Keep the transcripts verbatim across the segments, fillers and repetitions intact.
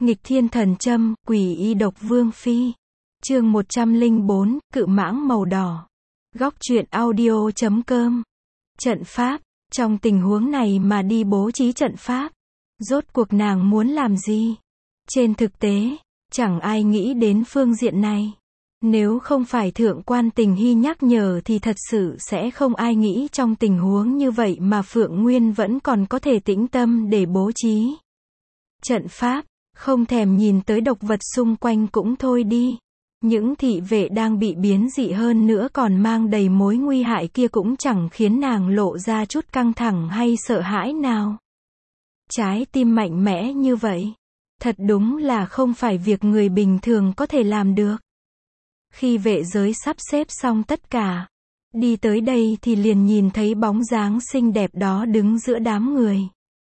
Nghịch thiên thần châm, quỷ y độc vương phi. Chương một trăm lẻ bốn, cự mãng màu đỏ. Góc truyện audio chấm com. Trận pháp, trong tình huống này mà đi bố trí trận pháp. Rốt cuộc nàng muốn làm gì? Trên thực tế, chẳng ai nghĩ đến phương diện này. Nếu không phải thượng quan Tình Hy nhắc nhở thì thật sự sẽ không ai nghĩ trong tình huống như vậy mà Phượng Nguyên vẫn còn có thể tĩnh tâm để bố trí trận pháp, không thèm nhìn tới độc vật xung quanh cũng thôi đi. Những thị vệ đang bị biến dị hơn nữa còn mang đầy mối nguy hại kia cũng chẳng khiến nàng lộ ra chút căng thẳng hay sợ hãi nào. Trái tim mạnh mẽ như vậy, thật đúng là không phải việc người bình thường có thể làm được. Khi vệ giới sắp xếp xong tất cả, đi tới đây thì liền nhìn thấy bóng dáng xinh đẹp đó đứng giữa đám người.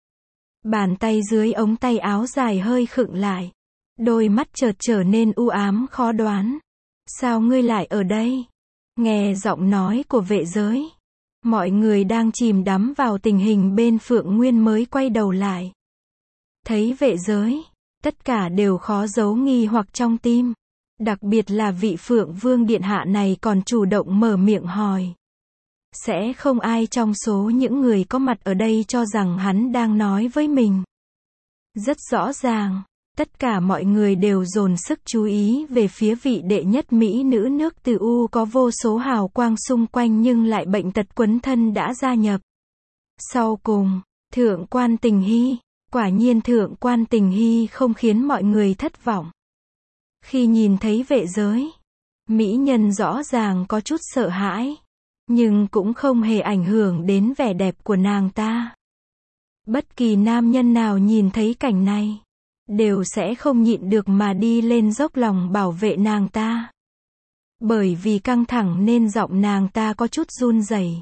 Bàn tay dưới ống tay áo dài hơi khựng lại. Đôi mắt chợt trở nên u ám khó đoán. Sao ngươi lại ở đây? Nghe giọng nói của vệ giới, mọi người đang chìm đắm vào tình hình bên Phượng Nguyên mới quay đầu lại. Thấy vệ giới, tất cả đều khó giấu nghi hoặc trong tim. Đặc biệt là vị Phượng Vương Điện Hạ này còn chủ động mở miệng hỏi. Sẽ không ai trong số những người có mặt ở đây cho rằng hắn đang nói với mình. Rất rõ ràng, tất cả mọi người đều dồn sức chú ý về phía vị đệ nhất mỹ nữ nước Từ U có vô số hào quang xung quanh nhưng lại bệnh tật quấn thân đã gia nhập. Sau cùng, thượng quan Tình Hy, quả nhiên thượng quan Tình Hy không khiến mọi người thất vọng. Khi nhìn thấy vệ giới, mỹ nhân rõ ràng có chút sợ hãi, nhưng cũng không hề ảnh hưởng đến vẻ đẹp của nàng ta. Bất kỳ nam nhân nào nhìn thấy cảnh này, đều sẽ không nhịn được mà đi lên dốc lòng bảo vệ nàng ta. Bởi vì căng thẳng nên giọng nàng ta có chút run rẩy.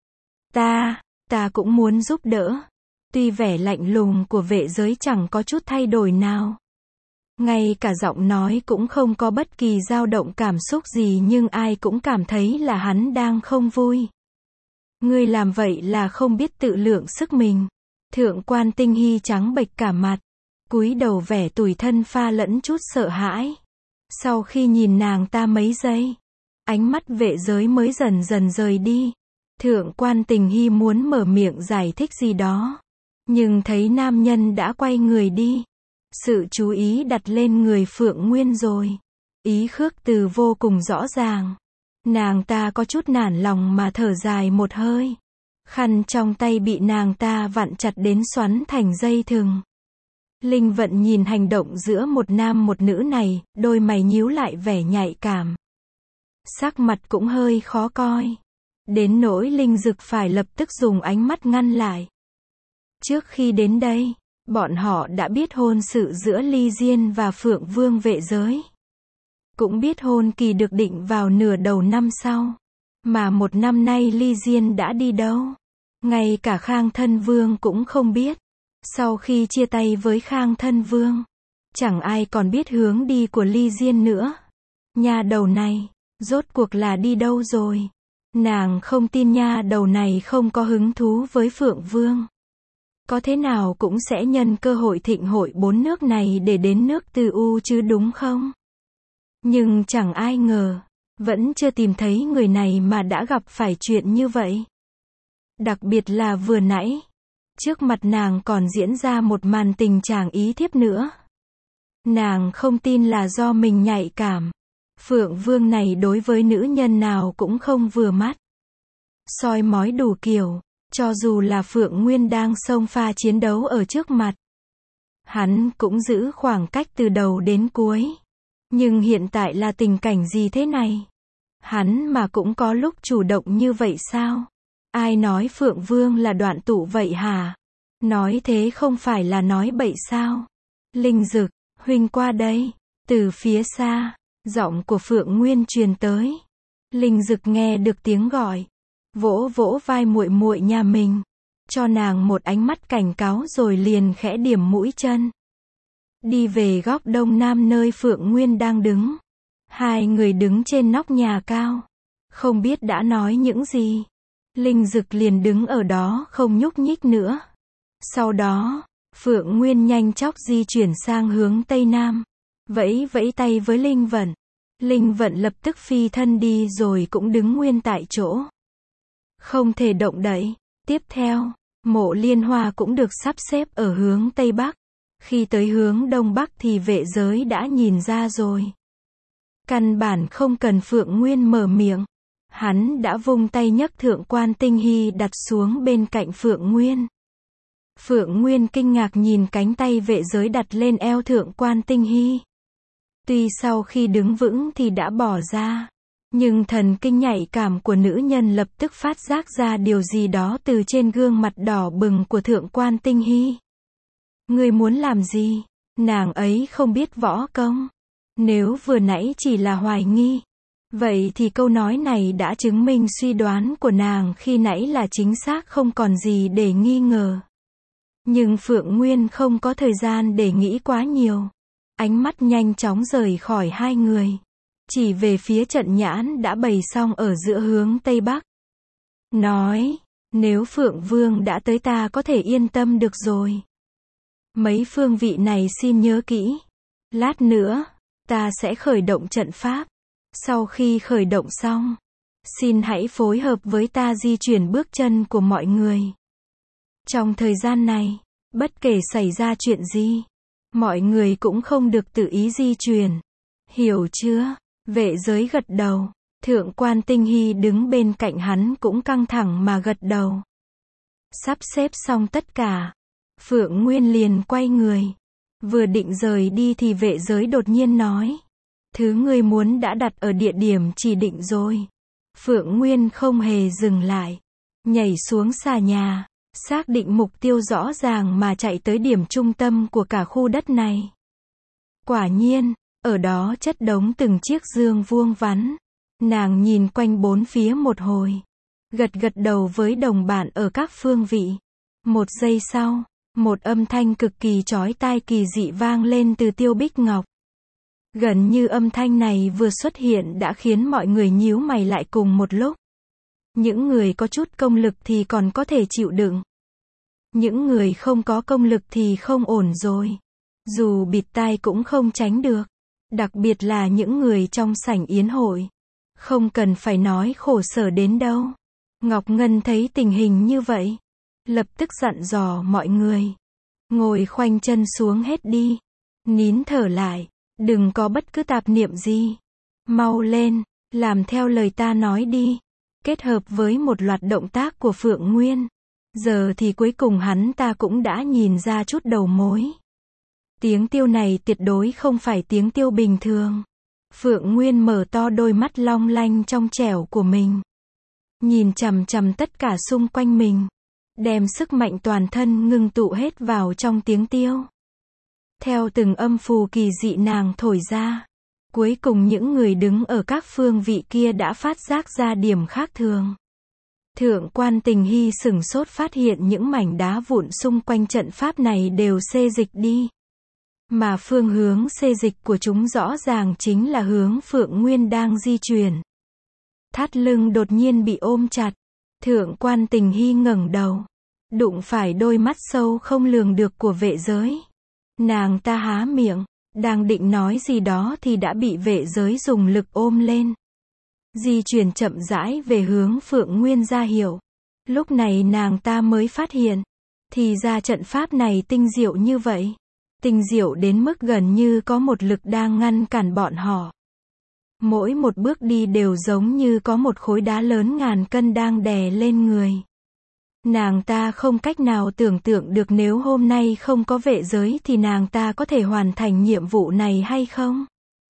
Ta, ta cũng muốn giúp đỡ. Tuy vẻ lạnh lùng của vệ giới chẳng có chút thay đổi nào. Ngay cả giọng nói cũng không có bất kỳ dao động cảm xúc gì nhưng ai cũng cảm thấy là hắn đang không vui. Ngươi làm vậy là không biết tự lượng sức mình. Thượng quan Tinh Hy trắng bệch cả mặt, cúi đầu vẻ tủi thân pha lẫn chút sợ hãi. Sau khi nhìn nàng ta mấy giây, ánh mắt vệ giới mới dần dần rời đi. Thượng quan Tình Hy muốn mở miệng giải thích gì đó, nhưng thấy nam nhân đã quay người đi. Sự chú ý đặt lên người Phượng Nguyên rồi. Ý Khước Từ vô cùng rõ ràng. Nàng ta có chút nản lòng mà thở dài một hơi. Khăn trong tay bị nàng ta vặn chặt đến xoắn thành dây thừng. Linh Vận nhìn hành động giữa một nam một nữ này, đôi mày nhíu lại vẻ nhạy cảm. Sắc mặt cũng hơi khó coi. Đến nỗi Linh Dực phải lập tức dùng ánh mắt ngăn lại. Trước khi đến đây, bọn họ đã biết hôn sự giữa Ly Diên và Phượng Vương vệ giới. Cũng biết hôn kỳ được định vào nửa đầu năm sau. Mà một năm nay Ly Diên đã đi đâu? Ngay cả Khang Thân Vương cũng không biết. Sau khi chia tay với Khang Thân Vương, chẳng ai còn biết hướng đi của Ly Diên nữa. Nha đầu này, rốt cuộc là đi đâu rồi? Nàng không tin nha đầu này không có hứng thú với Phượng Vương. Có thế nào cũng sẽ nhân cơ hội thịnh hội bốn nước này để đến nước Từ U chứ đúng không? Nhưng chẳng ai ngờ, vẫn chưa tìm thấy người này mà đã gặp phải chuyện như vậy. Đặc biệt là vừa nãy, trước mặt nàng còn diễn ra một màn tình chàng ý thiếp nữa. Nàng không tin là do mình nhạy cảm. Phượng Vương này đối với nữ nhân nào cũng không vừa mắt. Soi mói đủ kiểu. Cho dù là Phượng Nguyên đang xông pha chiến đấu ở trước mặt, hắn cũng giữ khoảng cách từ đầu đến cuối. Nhưng hiện tại là tình cảnh gì thế này? Hắn mà cũng có lúc chủ động như vậy sao? Ai nói Phượng Vương là đoạn tụ vậy hả? Nói thế không phải là nói bậy sao? Linh Dực, huynh qua đây. Từ phía xa, giọng của Phượng Nguyên truyền tới. Linh Dực nghe được tiếng gọi, vỗ vỗ vai muội muội nhà mình, cho nàng một ánh mắt cảnh cáo rồi liền khẽ điểm mũi chân. Đi về góc đông nam nơi Phượng Nguyên đang đứng. Hai người đứng trên nóc nhà cao, không biết đã nói những gì. Linh Dực liền đứng ở đó không nhúc nhích nữa. Sau đó, Phượng Nguyên nhanh chóng di chuyển sang hướng Tây Nam. Vẫy vẫy tay với Linh Vận. Linh Vận lập tức phi thân đi rồi cũng đứng nguyên tại chỗ. Không thể động đậy. Tiếp theo, Mộ Liên Hoa cũng được sắp xếp ở hướng Tây Bắc. Khi tới hướng Đông Bắc thì vệ giới đã nhìn ra rồi. Căn bản không cần Phượng Nguyên mở miệng. Hắn đã vung tay nhấc Thượng Quan Tinh Hy đặt xuống bên cạnh Phượng Nguyên. Phượng Nguyên kinh ngạc nhìn cánh tay vệ giới đặt lên eo Thượng Quan Tinh Hy. Tuy sau khi đứng vững thì đã bỏ ra, nhưng thần kinh nhạy cảm của nữ nhân lập tức phát giác ra điều gì đó từ trên gương mặt đỏ bừng của Thượng Quan Tinh Hy. Ngươi muốn làm gì? Nàng ấy không biết võ công. Nếu vừa nãy chỉ là hoài nghi, vậy thì câu nói này đã chứng minh suy đoán của nàng khi nãy là chính xác, không còn gì để nghi ngờ. Nhưng Phượng Nguyên không có thời gian để nghĩ quá nhiều. Ánh mắt nhanh chóng rời khỏi hai người. Chỉ về phía trận nhãn đã bày xong ở giữa hướng Tây Bắc. Nói, nếu Phượng Vương đã tới ta có thể yên tâm được rồi. Mấy phương vị này xin nhớ kỹ. Lát nữa, ta sẽ khởi động trận pháp. Sau khi khởi động xong, xin hãy phối hợp với ta di chuyển bước chân của mọi người. Trong thời gian này, bất kể xảy ra chuyện gì, mọi người cũng không được tự ý di chuyển. Hiểu chưa? Vệ giới gật đầu. Thượng Quan Tinh Hy đứng bên cạnh hắn cũng căng thẳng mà gật đầu. Sắp xếp xong tất cả, Phượng Nguyên liền quay người. Vừa định rời đi thì vệ giới đột nhiên nói. Thứ ngươi muốn đã đặt ở địa điểm chỉ định rồi. Phượng Nguyên không hề dừng lại. Nhảy xuống xà nhà, xác định mục tiêu rõ ràng mà chạy tới điểm trung tâm của cả khu đất này. Quả nhiên, ở đó chất đống từng chiếc dương vuông vắn. Nàng nhìn quanh bốn phía một hồi. Gật gật đầu với đồng bạn ở các phương vị. Một giây sau, một âm thanh cực kỳ chói tai kỳ dị vang lên từ Tiêu Bích Ngọc. Gần như âm thanh này vừa xuất hiện đã khiến mọi người nhíu mày lại cùng một lúc. Những người có chút công lực thì còn có thể chịu đựng. Những người không có công lực thì không ổn rồi. Dù bịt tai cũng không tránh được. Đặc biệt là những người trong sảnh yến hội. Không cần phải nói khổ sở đến đâu. Ngọc Ngân thấy tình hình như vậy, lập tức dặn dò mọi người. Ngồi khoanh chân xuống hết đi. Nín thở lại. Đừng có bất cứ tạp niệm gì. Mau lên, làm theo lời ta nói đi. Kết hợp với một loạt động tác của Phượng Nguyên. Giờ thì cuối cùng hắn ta cũng đã nhìn ra chút đầu mối. Tiếng tiêu này tuyệt đối không phải tiếng tiêu bình thường. Phượng Nguyên mở to đôi mắt long lanh trong trẻo của mình. Nhìn chằm chằm tất cả xung quanh mình. Đem sức mạnh toàn thân ngưng tụ hết vào trong tiếng tiêu. Theo từng âm phù kỳ dị nàng thổi ra. Cuối cùng những người đứng ở các phương vị kia đã phát giác ra điểm khác thường. Thượng Quan Tình Hy sửng sốt phát hiện những mảnh đá vụn xung quanh trận pháp này đều xê dịch đi. Mà phương hướng xê dịch của chúng rõ ràng chính là hướng Phượng Nguyên đang di chuyển. Thắt lưng đột nhiên bị ôm chặt. Thượng Quan Tình Hy ngẩng đầu. Đụng phải đôi mắt sâu không lường được của vệ giới. Nàng ta há miệng, đang định nói gì đó thì đã bị vệ giới dùng lực ôm lên. Di chuyển chậm rãi về hướng Phượng Nguyên ra hiệu. Lúc này nàng ta mới phát hiện. Thì ra trận pháp này tinh diệu như vậy. Tinh diệu đến mức gần như có một lực đang ngăn cản bọn họ. Mỗi một bước đi đều giống như có một khối đá lớn ngàn cân đang đè lên người. Nàng ta không cách nào tưởng tượng được nếu hôm nay không có vệ giới thì nàng ta có thể hoàn thành nhiệm vụ này hay không.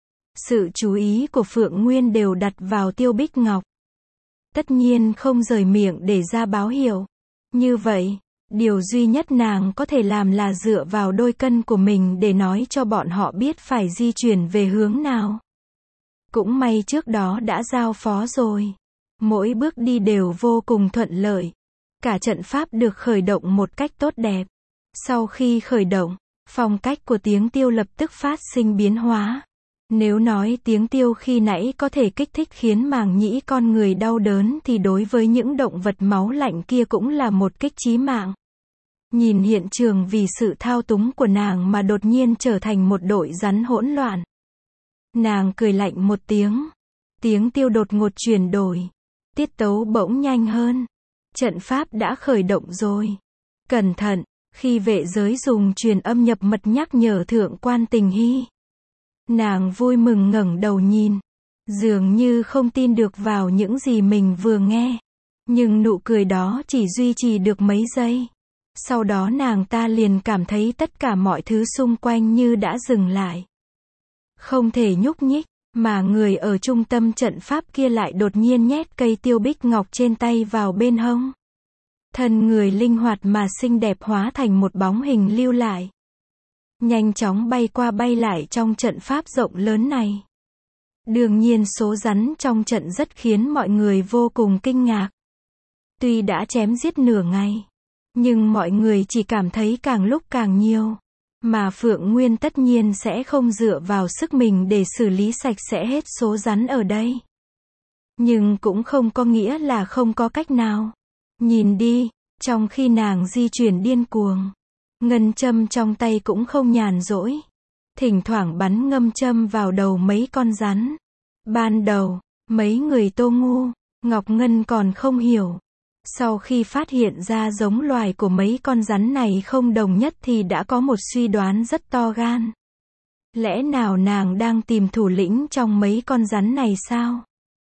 Sự chú ý của Phượng Nguyên đều đặt vào Tiêu Bích Ngọc. Tất nhiên không rời miệng để ra báo hiệu. Như vậy, điều duy nhất nàng có thể làm là dựa vào đôi cân của mình để nói cho bọn họ biết phải di chuyển về hướng nào. Cũng may trước đó đã giao phó rồi. Mỗi bước đi đều vô cùng thuận lợi. Cả trận pháp được khởi động một cách tốt đẹp. Sau khi khởi động, phong cách của tiếng tiêu lập tức phát sinh biến hóa. Nếu nói tiếng tiêu khi nãy có thể kích thích khiến màng nhĩ con người đau đớn thì đối với những động vật máu lạnh kia cũng là một kích chí mạng. Nhìn hiện trường vì sự thao túng của nàng mà đột nhiên trở thành một đội rắn hỗn loạn. Nàng cười lạnh một tiếng. Tiếng tiêu đột ngột chuyển đổi. Tiết tấu bỗng nhanh hơn. Trận pháp đã khởi động rồi. Cẩn thận, khi vệ giới dùng truyền âm nhập mật nhắc nhở thượng quan Tình Hy. Nàng vui mừng ngẩng đầu nhìn. Dường như không tin được vào những gì mình vừa nghe. Nhưng nụ cười đó chỉ duy trì được mấy giây. Sau đó nàng ta liền cảm thấy tất cả mọi thứ xung quanh như đã dừng lại. Không thể nhúc nhích, mà người ở trung tâm trận pháp kia lại đột nhiên nhét cây tiêu bích ngọc trên tay vào bên hông. Thân người linh hoạt mà xinh đẹp hóa thành một bóng hình lưu lại. Nhanh chóng bay qua bay lại trong trận pháp rộng lớn này. Đương nhiên số rắn trong trận rất khiến mọi người vô cùng kinh ngạc. Tuy đã chém giết nửa ngày, nhưng mọi người chỉ cảm thấy càng lúc càng nhiều. Mà Phượng Nguyên tất nhiên sẽ không dựa vào sức mình để xử lý sạch sẽ hết số rắn ở đây. Nhưng cũng không có nghĩa là không có cách nào. Nhìn đi, trong khi nàng di chuyển điên cuồng, ngân châm trong tay cũng không nhàn rỗi. Thỉnh thoảng bắn ngâm châm vào đầu mấy con rắn. Ban đầu, mấy người Tô Ngu, Ngọc Ngân còn không hiểu. Sau khi phát hiện ra giống loài của mấy con rắn này không đồng nhất thì đã có một suy đoán rất to gan. Lẽ nào nàng đang tìm thủ lĩnh trong mấy con rắn này sao?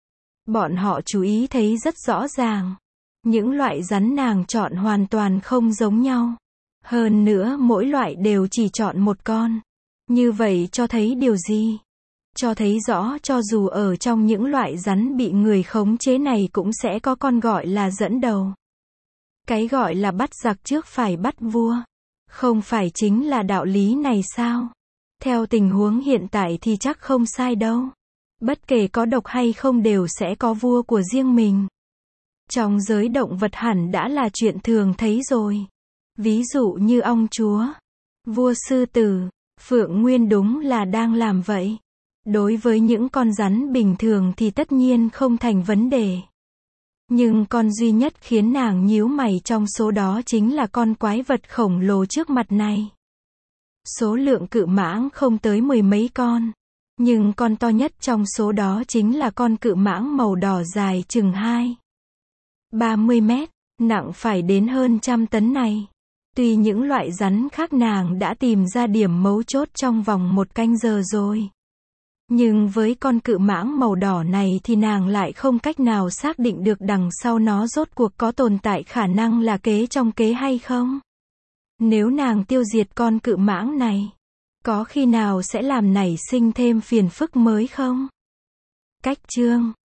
Bọn họ chú ý thấy rất rõ ràng. Những loại rắn nàng chọn hoàn toàn không giống nhau. Hơn nữa mỗi loại đều chỉ chọn một con. Như vậy cho thấy điều gì? Cho thấy rõ cho dù ở trong những loại rắn bị người khống chế này cũng sẽ có con gọi là dẫn đầu. Cái gọi là bắt giặc trước phải bắt vua. Không phải chính là đạo lý này sao? Theo tình huống hiện tại thì chắc không sai đâu. Bất kể có độc hay không đều sẽ có vua của riêng mình. Trong giới động vật hẳn đã là chuyện thường thấy rồi. Ví dụ như ong chúa, vua sư tử, Phượng Nguyên đúng là đang làm vậy. Đối với những con rắn bình thường thì tất nhiên không thành vấn đề. Nhưng con duy nhất khiến nàng nhíu mày trong số đó chính là con quái vật khổng lồ trước mặt này. Số lượng cự mãng không tới mười mấy con. Nhưng con to nhất trong số đó chính là con cự mãng màu đỏ dài chừng hai ba mươi mét, nặng phải đến hơn trăm tấn này. Tuy những loại rắn khác nàng đã tìm ra điểm mấu chốt trong vòng một canh giờ rồi. Nhưng với con cự mãng màu đỏ này thì nàng lại không cách nào xác định được đằng sau nó rốt cuộc có tồn tại khả năng là kế trong kế hay không. Nếu nàng tiêu diệt con cự mãng này, có khi nào sẽ làm nảy sinh thêm phiền phức mới không? Cách chương